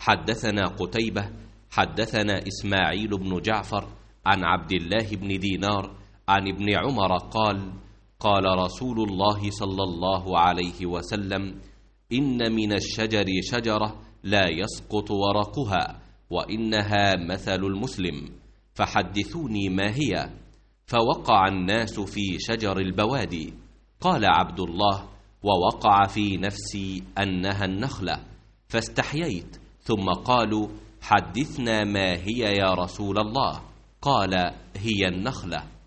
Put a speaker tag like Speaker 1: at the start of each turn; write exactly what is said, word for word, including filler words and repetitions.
Speaker 1: حدثنا قتيبة حدثنا إسماعيل بن جعفر عن عبد الله بن دينار عن ابن عمر قال قال رسول الله صلى الله عليه وسلم إن من الشجر شجرة لا يسقط ورقها وإنها مثل المسلم، فحدثوني ما هي. فوقع الناس في شجر البوادي. قال عبد الله: ووقع في نفسي أنها النخلة، فاستحييت، ثم قالوا: حدثنا ما هي يا رسول الله؟ قال: هي النخلة.